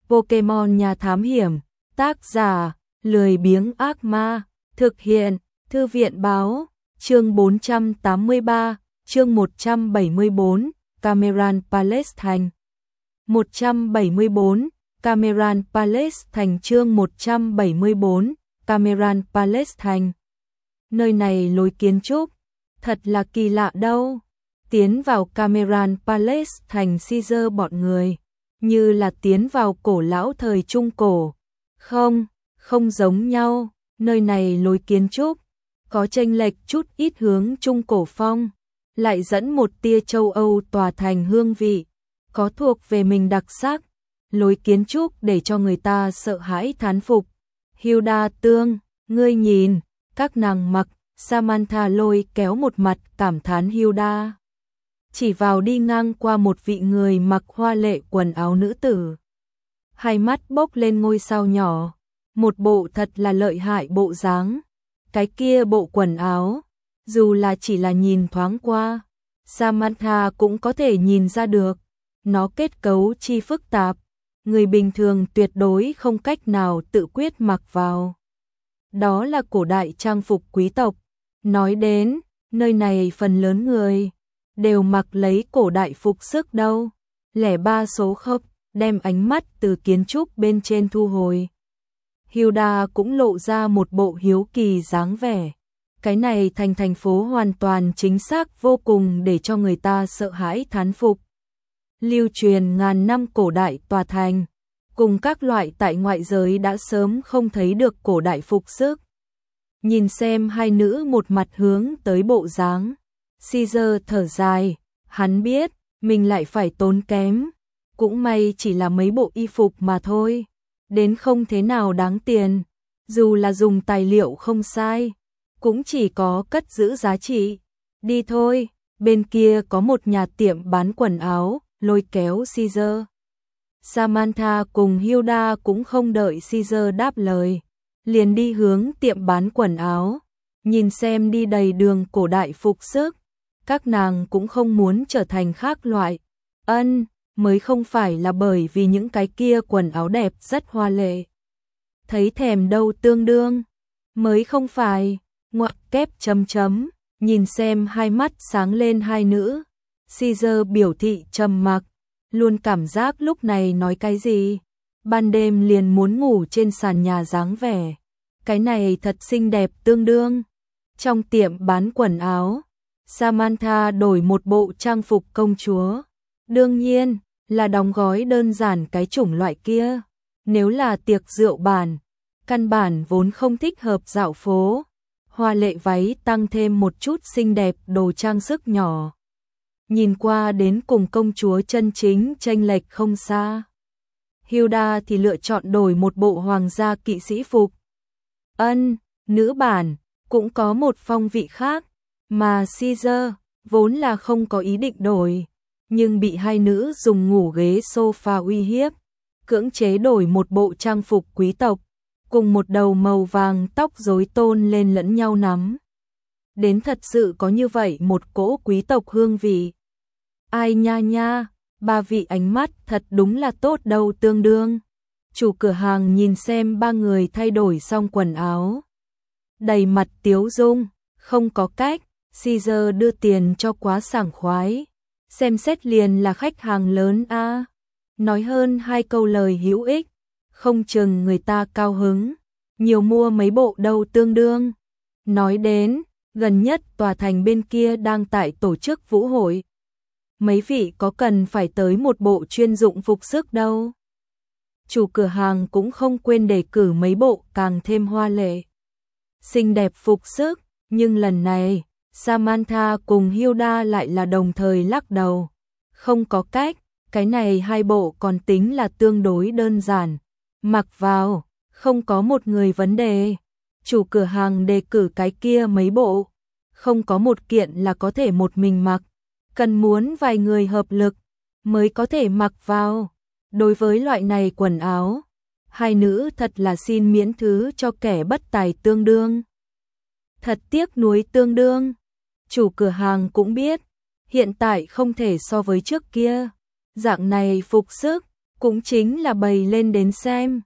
Pokemon Nhà Thám Hiểm, tác giả, lười biếng ác ma, thực hiện, Thư viện báo, chương 483, chương 174, Cameron Palace thành. 174, Cameron Palace thành chương 174, Cameron Palace thành. Nơi này lối kiến trúc, thật là kỳ lạ đâu. Tiến vào Cameron Palace thành Caesar bọn người, như là tiến vào cổ lão thời Trung Cổ. Không giống nhau, nơi này lối kiến trúc, có chênh lệch chút ít hướng Trung Cổ phong, lại dẫn một tia châu Âu tòa thành hương vị, có thuộc về mình đặc sắc, lối kiến trúc để cho người ta sợ hãi thán phục. Hilda Tương, ngươi nhìn, các nàng mặc, Samantha lôi kéo một mặt cảm thán Hilda. Chỉ vào đi ngang qua một vị người mặc hoa lệ quần áo nữ tử. Hai mắt bốc lên ngôi sao nhỏ, một bộ thật là lợi hại bộ dáng. Cái kia bộ quần áo, dù là chỉ là nhìn thoáng qua, Samantha cũng có thể nhìn ra được, nó kết cấu chi phức tạp, người bình thường tuyệt đối không cách nào tự quyết mặc vào. Đó là cổ đại trang phục quý tộc. Nói đến, nơi này phần lớn người đều mặc lấy cổ đại phục sức đâu. 03 số khớp, đem ánh mắt từ kiến trúc bên trên thu hồi. Hilda cũng lộ ra một bộ hiếu kỳ dáng vẻ. Cái này thành phố hoàn toàn chính xác vô cùng để cho người ta sợ hãi thán phục. Lưu truyền ngàn năm cổ đại tòa thành, cùng các loại tại ngoại giới đã sớm không thấy được cổ đại phục sức. Nhìn xem hai nữ một mặt hướng tới bộ dáng, Caesar thở dài, hắn biết mình lại phải tốn kém, cũng may chỉ là mấy bộ y phục mà thôi, đến không thế nào đáng tiền, dù là dùng tài liệu không sai, cũng chỉ có cất giữ giá trị. Đi thôi, bên kia có một nhà tiệm bán quần áo, lôi kéo Caesar. Samantha cùng Hilda cũng không đợi Caesar đáp lời, liền đi hướng tiệm bán quần áo, nhìn xem đi đầy đường cổ đại phục sức, các nàng cũng không muốn trở thành khác loại. Mới không phải là bởi vì những cái kia quần áo đẹp rất hoa lệ. Thấy thèm đâu tương đương, mới không phải, ngoặc kép chấm chấm, nhìn xem hai mắt sáng lên hai nữ. Caesar biểu thị trầm mặc, luôn cảm giác lúc này nói cái gì, ban đêm liền muốn ngủ trên sàn nhà dáng vẻ. Cái này thật xinh đẹp tương đương. Trong tiệm bán quần áo, Samantha đổi một bộ trang phục công chúa. Đương nhiên, là đóng gói đơn giản cái chủng loại kia. Nếu là tiệc rượu bản, căn bản vốn không thích hợp dạo phố. Hoa lệ váy tăng thêm một chút xinh đẹp đồ trang sức nhỏ. Nhìn qua đến cùng công chúa chân chính chênh lệch không xa. Hilda thì lựa chọn đổi một bộ hoàng gia kỵ sĩ phục. Nữ bản, cũng có một phong vị khác, mà Caesar vốn là không có ý định đổi, nhưng bị hai nữ dùng ngủ ghế sofa uy hiếp, cưỡng chế đổi một bộ trang phục quý tộc, cùng một đầu màu vàng tóc rối tôn lên lẫn nhau nắm. Đến thật sự có như vậy một cỗ quý tộc hương vị. Ai nha nha, ba vị ánh mắt thật đúng là tốt đâu tương đương. Chủ cửa hàng nhìn xem ba người thay đổi xong quần áo, đầy mặt tiếu dung, không có cách, Caesar đưa tiền cho quá sảng khoái, xem xét liền là khách hàng lớn a. Nói hơn hai câu lời hữu ích, không chừng người ta cao hứng, nhiều mua mấy bộ đâu tương đương. Nói đến, gần nhất tòa thành bên kia đang tại tổ chức vũ hội. Mấy vị có cần phải tới một bộ chuyên dụng phục sức đâu. Chủ cửa hàng cũng không quên đề cử mấy bộ càng thêm hoa lệ, xinh đẹp phục sức, nhưng lần này, Samantha cùng Hilda lại là đồng thời lắc đầu. Không có cách, cái này hai bộ còn tính là tương đối đơn giản. Mặc vào, không có một người vấn đề. Chủ cửa hàng đề cử cái kia mấy bộ, không có một kiện là có thể một mình mặc. Cần muốn vài người hợp lực mới có thể mặc vào. Đối với loại này quần áo, hai nữ thật là xin miễn thứ cho kẻ bất tài tương đương. Thật tiếc nuối tương đương. Chủ cửa hàng cũng biết, hiện tại không thể so với trước kia. Dạng này phục sức, cũng chính là bày lên đến xem.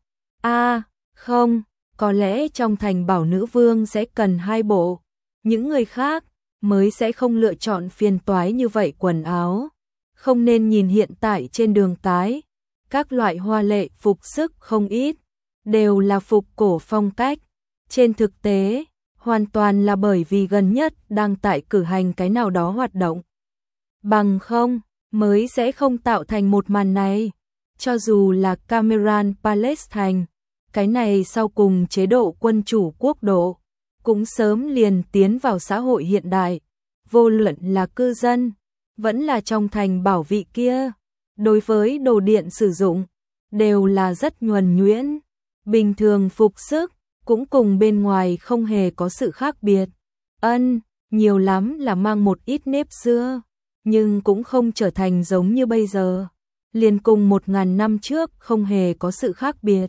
Không, có lẽ trong thành bảo nữ vương sẽ cần 2 bộ, những người khác mới sẽ không lựa chọn phiền toái như vậy quần áo. Không nên nhìn hiện tại trên đường cái, các loại hoa lệ phục sức không ít, đều là phục cổ phong cách. Trên thực tế, hoàn toàn là bởi vì gần nhất đang tại cử hành cái nào đó hoạt động. Bằng không, mới sẽ không tạo thành một màn này. Cho dù là Cameron Palace thành, cái này sau cùng chế độ quân chủ quốc độ, cũng sớm liền tiến vào xã hội hiện đại, vô luận là cư dân, vẫn là trong thành bảo vị kia, đối với đồ điện sử dụng, đều là rất nhuần nhuyễn, bình thường phục sức, cũng cùng bên ngoài không hề có sự khác biệt. Nhiều lắm là mang một ít nếp xưa, nhưng cũng không trở thành giống như bây giờ, liền cùng 1000 năm trước không hề có sự khác biệt.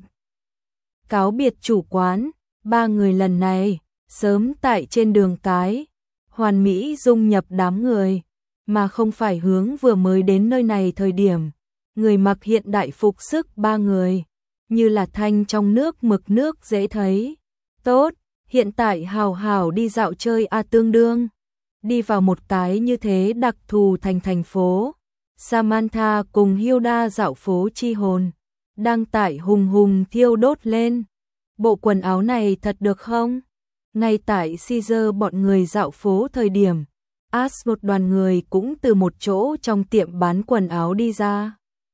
Cáo biệt chủ quán, 3 người lần này, sớm tại trên đường cái, hoàn mỹ dung nhập đám người, mà không phải hướng vừa mới đến nơi này thời điểm, người mặc hiện đại phục sức 3 người, như là thanh trong nước mực nước dễ thấy. Tốt, hiện tại hào hào đi dạo chơi tương đương. Đi vào một cái như thế đặc thù thành phố, Samantha cùng Hilda dạo phố chi hồn, đang tại hùng hùng thiêu đốt lên. Bộ quần áo này thật được không? Ngay tại Caesar bọn người dạo phố thời điểm, một đoàn người cũng từ một chỗ trong tiệm bán quần áo đi ra.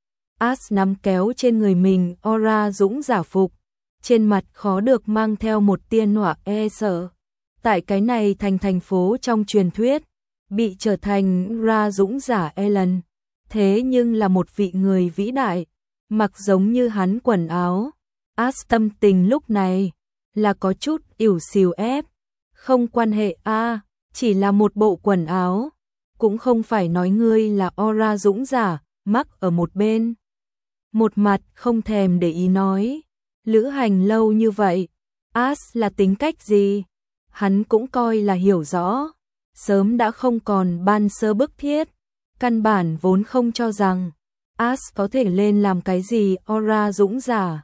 Nắm kéo trên người mình aura dũng giả phục, trên mặt khó được mang theo một tia nọa sợ. Tại cái này thành phố trong truyền thuyết, bị trở thành ra dũng giả Ellen, thế nhưng là một vị người vĩ đại, mặc giống như hắn quần áo. Tâm tình lúc này là có chút ỉu xìu ép, không quan hệ chỉ là một bộ quần áo, cũng không phải nói ngươi là aura dũng giả, mắc ở một bên. Một mặt không thèm để ý nói, lữ hành lâu như vậy, là tính cách gì? Hắn cũng coi là hiểu rõ, sớm đã không còn ban sơ bức thiết, căn bản vốn không cho rằng có thể lên làm cái gì aura dũng giả.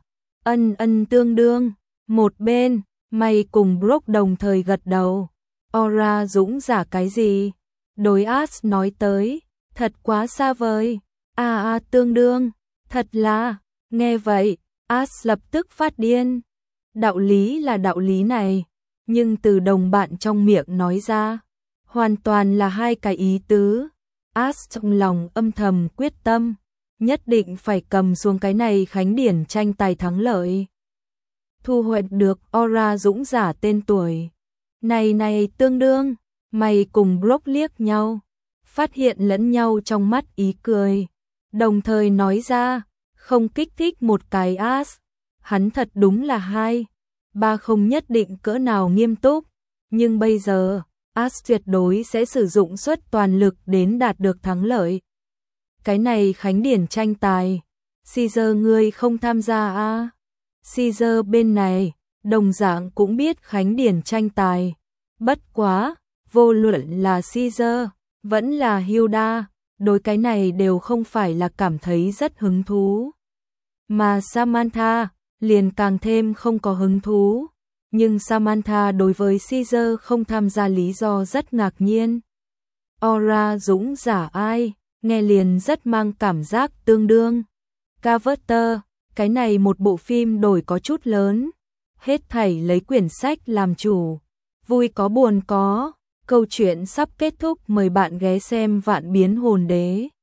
Tương đương, một bên, mày cùng Brock đồng thời gật đầu. Aura dũng giả cái gì? Đối nói tới, thật quá xa vời. Tương đương, thật là, nghe vậy, lập tức phát điên. Đạo lý là đạo lý này, nhưng từ đồng bạn trong miệng nói ra, hoàn toàn là hai cái ý tứ. Trong lòng âm thầm quyết tâm, nhất định phải cầm xuống cái này khánh điển tranh tài thắng lợi. Thu hoạch được aura dũng giả tên tuổi. Này tương đương, mày cùng Brock liếc nhau, phát hiện lẫn nhau trong mắt ý cười, đồng thời nói ra, không kích thích một cái hắn thật đúng là 2, 3 không nhất định cỡ nào nghiêm túc, nhưng bây giờ, tuyệt đối sẽ sử dụng suất toàn lực đến đạt được thắng lợi. Cái này khánh điển tranh tài, Caesar ngươi không tham gia Caesar bên này, đồng dạng cũng biết khánh điển tranh tài. Bất quá, vô luận là Caesar, vẫn là Hilda, đối cái này đều không phải là cảm thấy rất hứng thú. Mà Samantha, liền càng thêm không có hứng thú. Nhưng Samantha đối với Caesar không tham gia lý do rất ngạc nhiên. Aura dũng giả ai, nghe liền rất mang cảm giác tương đương. Carter, cái này một bộ phim đổi có chút lớn. Hết thảy lấy quyển sách làm chủ. Vui có buồn có. Câu chuyện sắp kết thúc, mời bạn ghé xem Vạn Biến Hồn Đế.